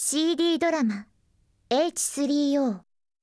CD ドラマ H3O。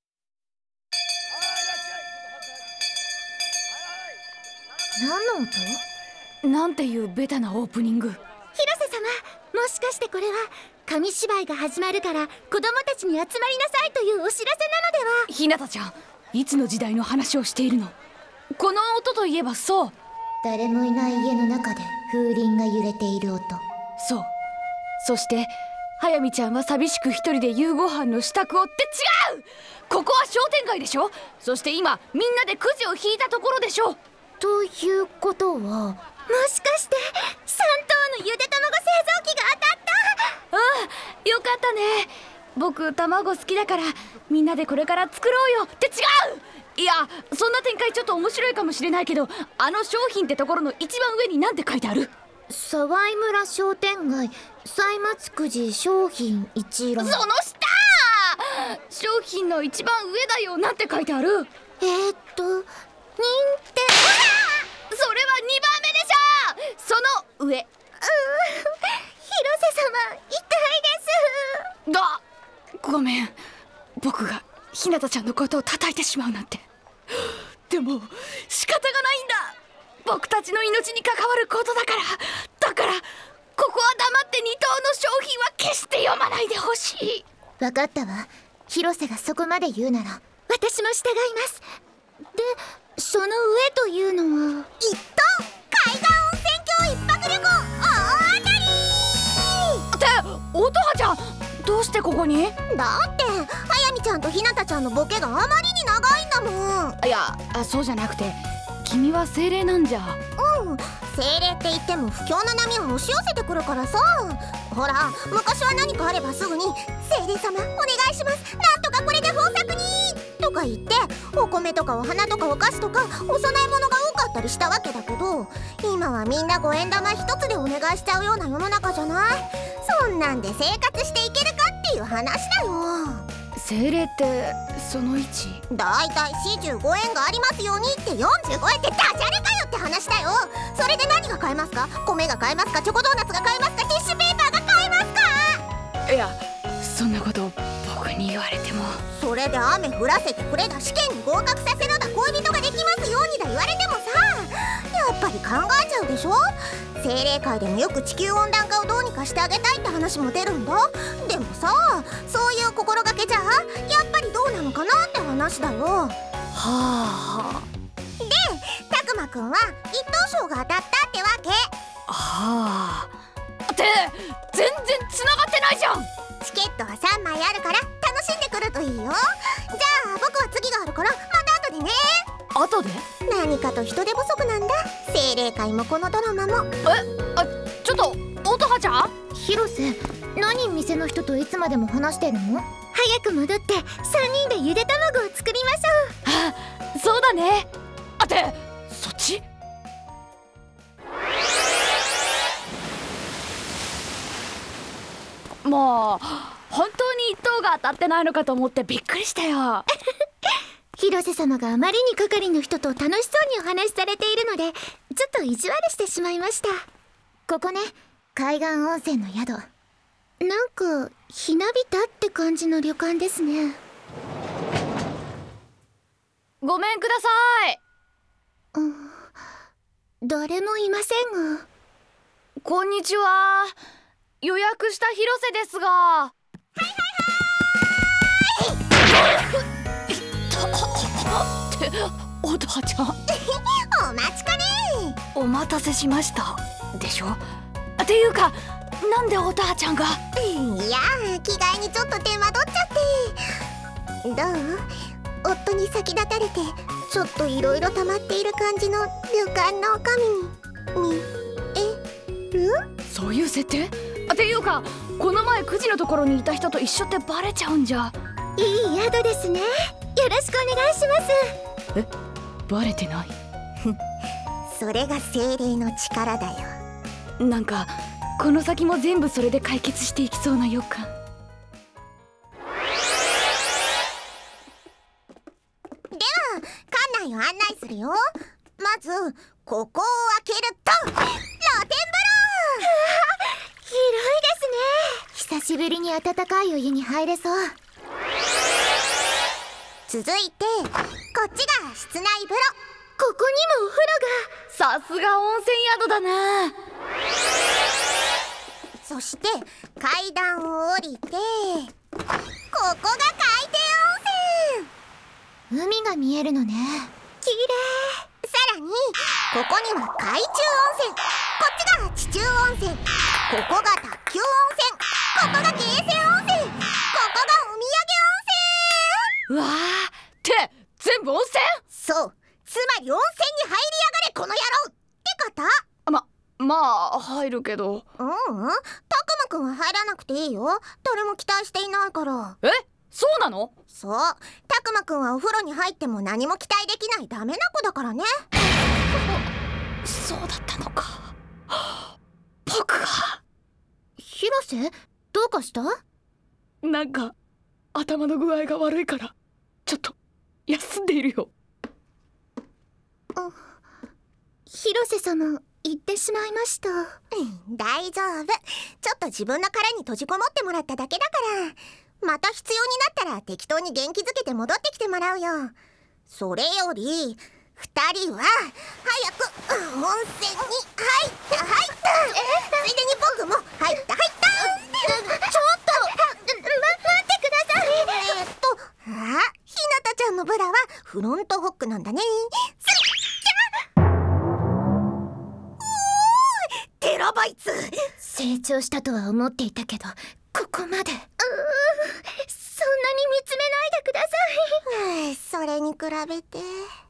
何の音？ なんていうベタなオープニング。 広瀬様、もしかしてこれは紙芝居が始まるから子供たちに集まりなさいというお知らせなのでは？ ひなたちゃん、いつの時代の話をしているの？この音といえばそう、 誰もいない家の中で風鈴が揺れている音。 そう。そして速水ちゃんは寂しく一人で夕ご飯の支度をって違う。ここは商店街でしょ。そして今みんなでくじを引いたところでしょ。 ということは、もしかして3頭のゆで卵製造機が当たった？ ああ、よかったね。僕卵好きだからみんなでこれから作ろうよって違う。いや、そんな展開ちょっと面白いかもしれないけど、あの商品ってところの一番上に何て書いてある？ 沢井村商店街歳末くじ商品一覧。 その下！商品の一番上だよ。なんて書いてある？ 認定。 それは2番目でしょ。その上。 広瀬様、痛いです。 だ、ごめん。僕がひなたちゃんのことを叩いてしまうなんて。でも仕方がないんだ。僕たちの命に関わることだから。だからここは黙って2等の商品は決して読まないでほしい。 分かったわ。広瀬がそこまで言うなら私も従います。で、その上というのは一等海岸温泉郷一泊旅行大当たりって乙葉ちゃん、どうしてここに？ だって速水ちゃんとひなたちゃんのボケがあまりに長いんだもん。 いや、そうじゃなくて、君は精霊なんじゃ。 うん、精霊って言っても不況の波が押し寄せてくるからさ。ほら、昔は何かあればすぐに「精霊様お願いします、なんとかこれで豊作に!」とか言ってお米とかお花とかお菓子とかお供え物が多かったりしたわけだけど、今はみんな5円玉一つでお願いしちゃうような世の中じゃない。そんなんで生活していけるかっていう話だよ。 精霊ってその1？ だいたい45円がありますようにって45円ってダジャレかよって話だよ。それで何が買えますか？米が買えますか？チョコドーナツが買えますか？ティッシュペーパーが買えますか？ いや、そんなこと僕に言われても。 それで雨降らせてくれだ、試験に合格させろだ、恋人ができますようにだ言われてもさ、やっぱり考えちゃうでしょ。精霊界でもよく地球温暖化をどうにかしてあげたいって話も出るんだ。でもさ、そういう心がけじゃやっぱりどうなのかなって話だよ。はあ。 で、たくまくんは一等賞が当たったってわけ。 はあ。って全然繋がってないじゃん。 チケットは3枚あるから楽しんでくるといいよ。じゃあ僕は次があるからまた後でね。 後で？ 何かと人手不足なんだ、精霊界もこのドラマも。 ちょっと乙葉ちゃん。 広瀬、何店の人といつまでも話してるの？早く戻って3人でゆで卵を作りましょう。 はあ、そうだね。ってそっち？もう本当に1等が当たってないのかと思ってびっくりしたよ。 広瀬様があまりに係の人と楽しそうにお話しされているのでちょっと意地悪してしまいました。ここね、海岸温泉の宿。なんかひなびたって感じの旅館ですね。 ごめんください。 誰もいませんが。 こんにちは。予約した広瀬ですが。はいって乙葉ちゃん。 お待ちかね。 お待たせしましたでしょ。っていうかなんで乙葉ちゃんが？ いや、着替えにちょっと手間取っちゃって。どう？夫に先立たれてちょっといろいろ溜まっている感じの旅館の女将に見える？ そういう設定？っていうかこの前9時のところにいた人と一緒ってバレちゃうんじゃ。 いい宿ですね。よろしくお願いします。 バレてない？ それが精霊の力だよ。 なんかこの先も全部それで解決していきそうな予感。 では館内を案内するよ。まずここを開けると露天風呂。広いですね。 久しぶりに温かいお湯に入れそう。続いてこっちが室内風呂。ここにもお風呂さすが温泉宿だな。 そして階段を降りて、ここが海底温泉。海が見えるのね。きれい。さらにここには海中温泉、こっちが地中温泉、ここが卓球温泉、ここがゲーセン温泉、ここがお土産温泉。 うわーって全部温泉？ そう、つまり温泉に入りやがれこの野郎ってこと。 まあ入るけど。 たくまくんは入らなくていいよ。誰も期待していないから。 え、そうなの？ そう、たくまくんはお風呂に入っても何も期待できないダメな子だからね。 そうだったのか。僕が。 広瀬、どうかした？ なんか頭の具合が悪いからちょっと休んでいるよ。 広瀬様、言ってしまいました。大丈夫。ちょっと自分の殻に閉じこもってもらっただけだから。また必要になったら適当に元気づけて戻ってきてもらうよ。それより2人は早く温泉に入った。ついでに僕も入った。ちょっと待ってください。ひなたちゃんのブラはフロントホックなんだね。テラバイツ。成長したとは思っていたけど、ここまで。そんなに見つめないでください。それに比べて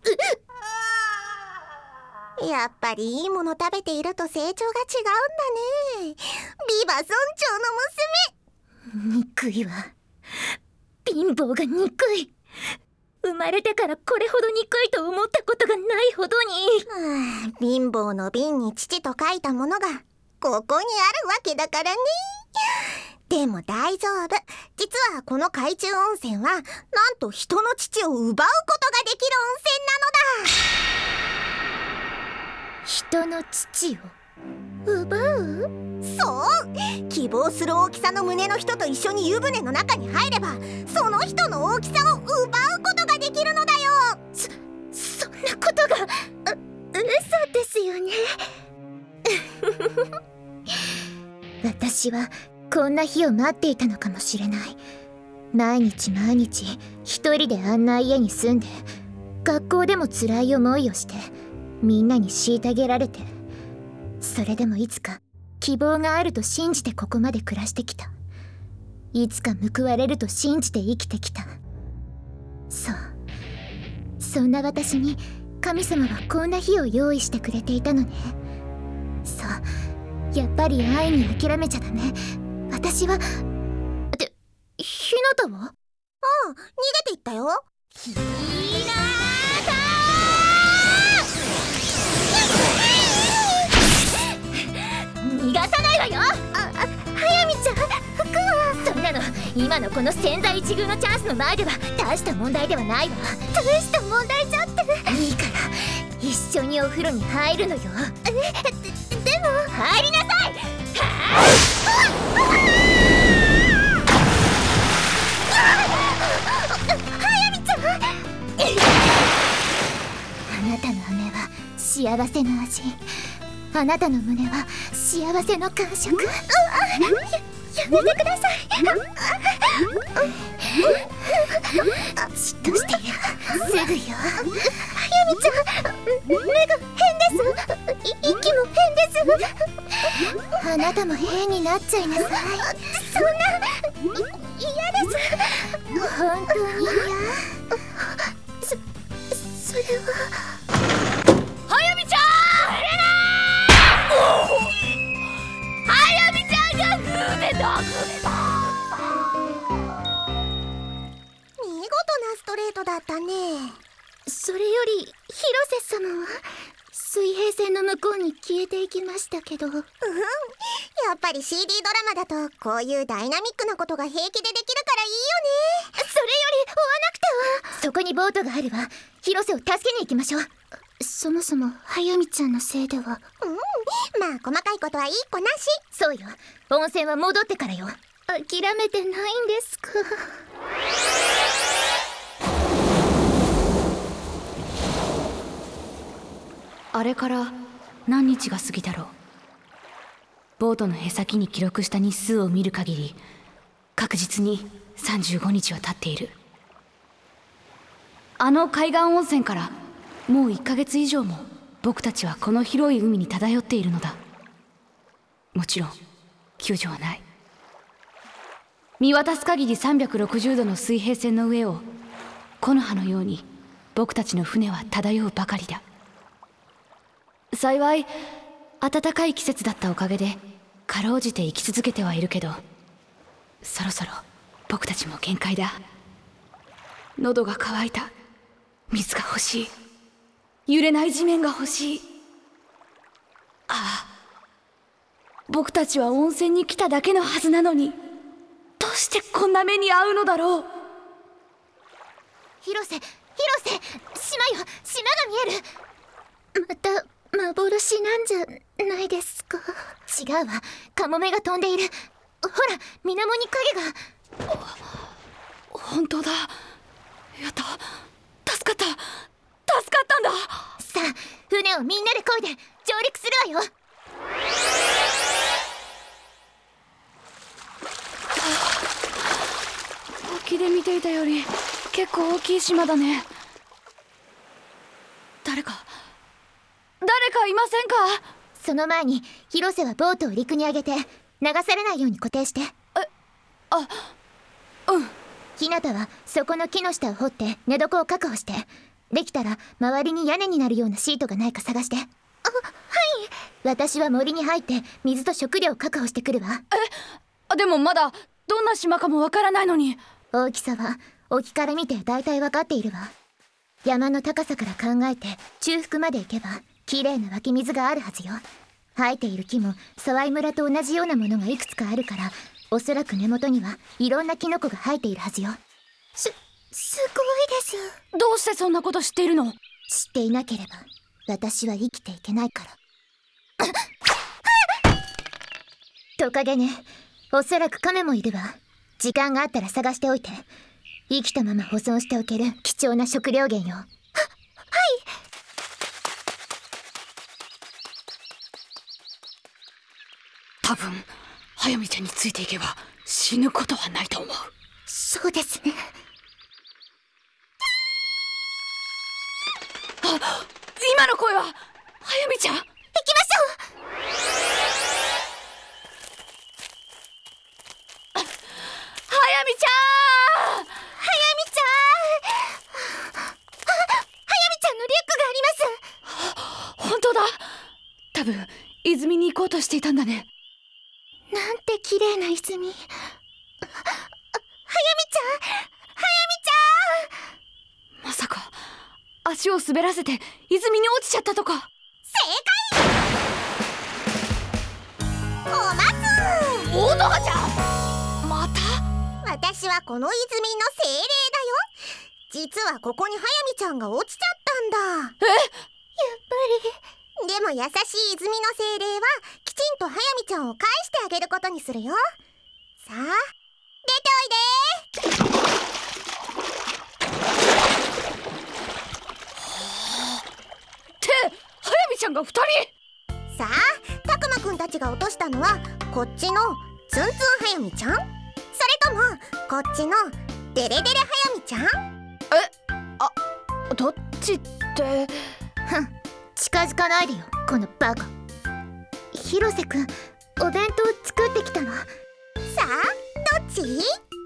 やっぱりいいもの食べていると成長が違うんだね。ビバ村長の娘。憎いわ。貧乏が憎い。生まれてからこれほど憎いと思ったことがないほどに。貧乏の貧に父と書いたものがここにあるわけだからね。でも大丈夫。実はこの海中温泉はなんと人の乳を奪うことができる温泉なのだ。人の乳を奪う？そう、希望する大きさの胸の人と一緒に湯船の中に入ればその人の大きさを奪うことができるのだよ。そんなことが嘘ですよね。私はこんな日を待っていたのかもしれない。毎日一人であんな家に住んで、学校でも辛い思いをしてみんなに虐げられて、それでもいつか希望があると信じてここまで暮らしてきた。いつか報われると信じて生きてきた。そう、そんな私に神様はこんな日を用意してくれていたのね。そう、やっぱり愛に諦めちゃダメ。私は。ってひなたは？ああ、逃げていったよ。ひなた逃がさないわよ。速水ちゃん、服は。そんなの今のこの千載一遇のチャンスの前では大した問題ではないわ。大した問題じゃって。いいから一緒にお風呂に入るのよ。でも入りなさい。速水ちゃん、あなたの飴は幸せの味、あなたの胸は幸せの感触。やめてください。じっとしていればすぐよ。速水ちゃん、目が変です。息も変です。あなたも変になっちゃいなさい。そんな、嫌です。本当に嫌？それは。 速水ちゃん、速水ちゃんがグーメだ。 見事なストレートだったね。それより広瀬様は水平線の向こうに消えていきましたけど。やっぱり CD ドラマだとこういうダイナミックなことが平気でできるからいいよね。それより追わなくては。そこにボートがあるわ。広瀬を助けに行きましょう。そもそも速水ちゃんのせいでは。まあ細かいことはいい子なし。そうよ、温泉は戻ってからよ。 諦めてないんですか？ あれから何日が過ぎだろう。ボートのへさきに記録した日数を見る限り、確実に35日は経っている。あの海岸温泉からもう1ヶ月以上も僕たちはこの広い海に漂っているのだ。もちろん救助はない。見渡す限り360度の水平線の上を木の葉のように僕たちの船は漂うばかりだ。幸い暖かい季節だったおかげでかろうじて生き続けてはいるけど、そろそろ僕たちも限界だ。喉が渇いた。水が欲しい。揺れない地面が欲しい。ああ、僕たちは温泉に来ただけのはずなのに、どうしてこんな目に遭うのだろう。 広瀬、島よ、島が見える。また幻なんじゃないですか？違うわ、カモメが飛んでいる。ほら、水面に影が。 本当だ。やった。助かったんだ。 さあ、船をみんなで漕いで上陸するわよ。 沖で見ていたより結構大きい島だね。誰かいませんか？ その前に広瀬はボートを陸に上げて流されないように固定して。 うん。 ひなたはそこの木の下を掘って寝床を確保して、できたら周りに屋根になるようなシートがないか探して。はい。私は森に入って水と食料を確保してくるわ。 でもまだどんな島かもわからないのに。 大きさは沖から見て大体わかっているわ。山の高さから考えて中腹まで行けば綺麗な湧き水があるはずよ。生えている木も沢井村と同じようなものがいくつかあるから、おそらく根元にはいろんなキノコが生えているはずよ。すごいです。 どうしてそんなこと知っているの？ 知っていなければ私は生きていけないから。トカゲね。おそらくカメもいるわ。時間があったら探しておいて。生きたまま保存しておける貴重な食料源よ。はい。 多分速水ちゃんについていけば死ぬことはないと思う。 そうですね。 今の声は速水ちゃん。 行きましょう。 速水ちゃん。 のリュックがあります。 本当だ。多分泉に行こうとしていたんだね。 なんて綺麗な泉。はやみちゃん。 まさか足を滑らせて泉に落ちちゃったとか。 正解。おまつ。 おどかちゃん、また？ 私はこの泉の精霊だよ。実はここにはやみちゃんが落ちちゃったんだ。やっぱり。でも優しい泉の精霊はきちんとはやみちゃんを返してあげることにするよ。さあ、出ておいで。 ってはやみちゃんが2人。 さあ、たくまくんたちが落としたのはこっちのツンツンはやみちゃん、それともこっちのデレデレはやみちゃん？ どっちって。 ふん、近づかないでよこのバカ。広瀬くん、お弁当作ってきたの。さあ、どっち？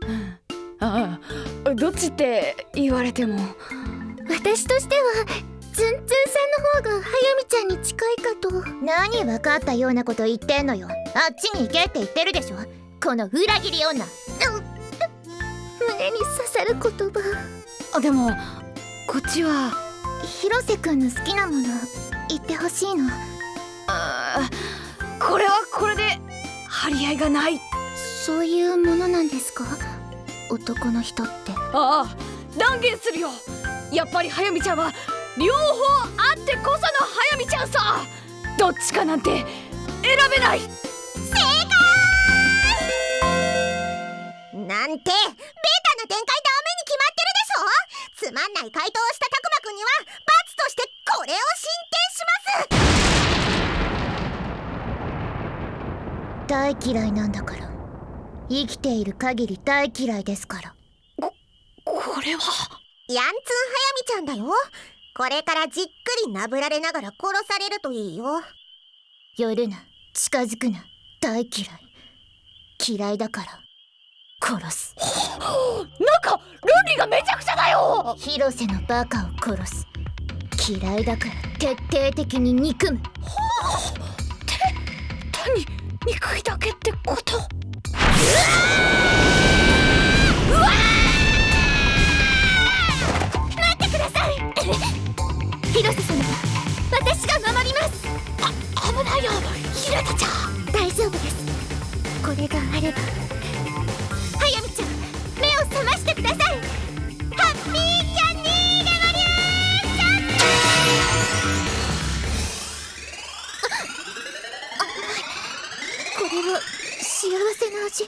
どっちって言われても。 私としてはツンツンさんの方がはやみちゃんに近いかと。何分かったようなこと言ってんのよ。あっちに行けって言ってるでしょ、この裏切り女。胸に刺さる言葉。 でもこっちは広瀬くんの好きなもの言ってほしいの。 これはこれで張り合いがない。 そういうものなんですか、男の人って。 ああ、断言するよ。やっぱりはやみちゃんは両方あってこそのはやみちゃんさ。どっちかなんて選べない。 正解。 なんてベタな展開ダメに決まってるでしょ。つまんない回答をしたたくまくんには罰としてこれを進呈します。 大嫌いなんだから。生きている限り大嫌いですから。 これはヤンツンはやみちゃんだよ。これからじっくりなぶられながら殺されるといいよ。 寄るな、近づくな、大嫌い。嫌いだから殺す。 なんか論理がめちゃくちゃだよ。 広瀬のバカを殺す。嫌いだから徹底的に憎む。 単に憎いだけってこと？ 待ってください広瀬様、私が守ります。 危ないよ、ひなたちゃん。 大丈夫です。これがあれば。はやみちゃん、目を覚ましてください。ハッピーキャンディーレボリューション。 これは幸せな味。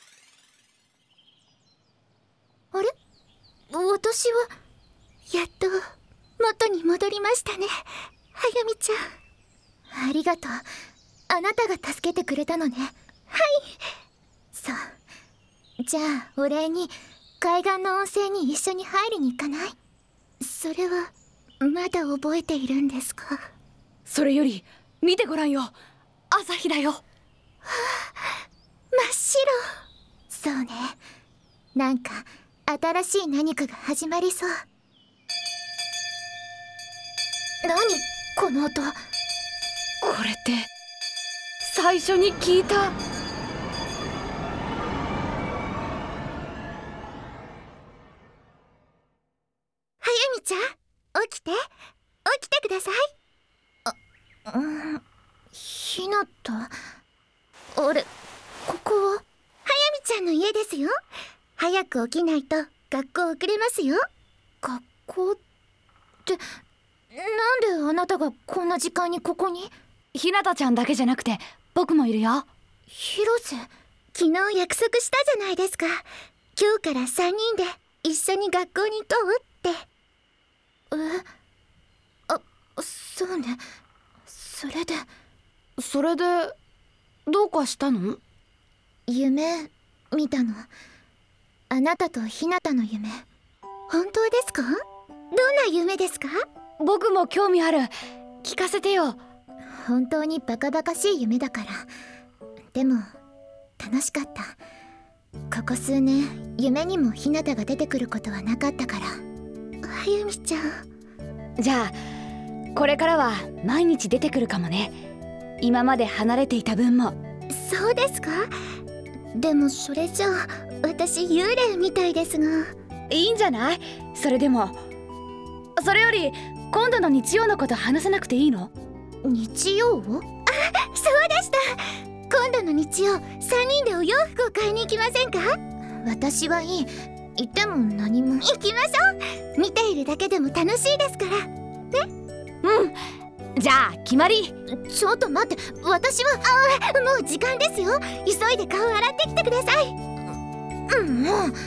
あれ、私はやっと元に戻りましたね。はやみちゃん、ありがとう。あなたが助けてくれたのね。はい。そう。じゃあお礼に海岸の温泉に一緒に入りに行かない？それはまだ覚えているんですか？ それより見てごらんよ、朝日だよ。 真っ白。そうね。なんか新しい何かが始まりそう。何この音。 これって最初に聞いた。 はやみちゃん、起きてください。ひなた。あれ、ここは？はやみちゃんの家ですよ。早く起きないと学校遅れますよ。学校ってなんであなたがこんな時間にここに？ ひなたちゃんだけじゃなくて僕もいるよ。 広瀬、 昨日約束したじゃないですか。今日から3人で一緒に学校に行こうって。 そうね。それでどうかしたの？ 夢見たの。あなたとひなたの夢。 本当ですか？どんな夢ですか？ 僕も興味ある。聞かせてよ。 本当にバカバカしい夢だから。でも楽しかった。ここ数年夢にもひなたが出てくることはなかったから。 はやみちゃん。 じゃあこれからは毎日出てくるかもね。今まで離れていた分も。 そうですか？でもそれじゃあ私幽霊みたいですが。 いいんじゃない？それでも。それより今度の日曜のこと話さなくていいの？ 日曜？ そうでした。今度の日曜3人でお洋服を買いに行きませんか？ 私はいい。行っても何も。 行きましょう。見ているだけでも楽しいですからね。 うん、じゃあ決まり。 ちょっと待って、私は。 もう時間ですよ。急いで顔洗ってきてください。 もう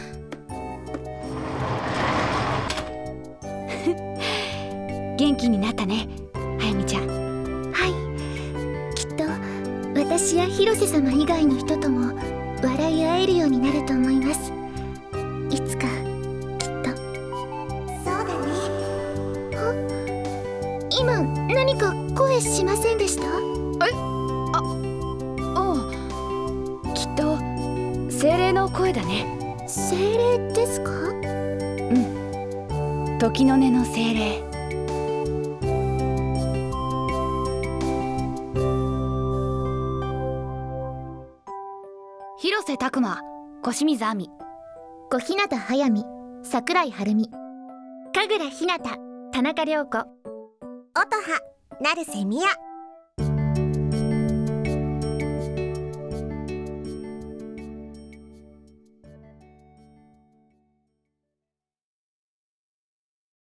元気になったね、はやみちゃん。 はい。きっと私や広瀬様以外の人とも笑い合えるようになると思います。いつかきっと。そうだね。今何か声しませんでした？ きっと精霊の声だね。 精霊ですか？ うん、時の音の精霊。広瀬拓磨、小清水亜美、 小日向速水、桜井晴美、 神楽日向、田中涼子、 音羽、成瀬美也。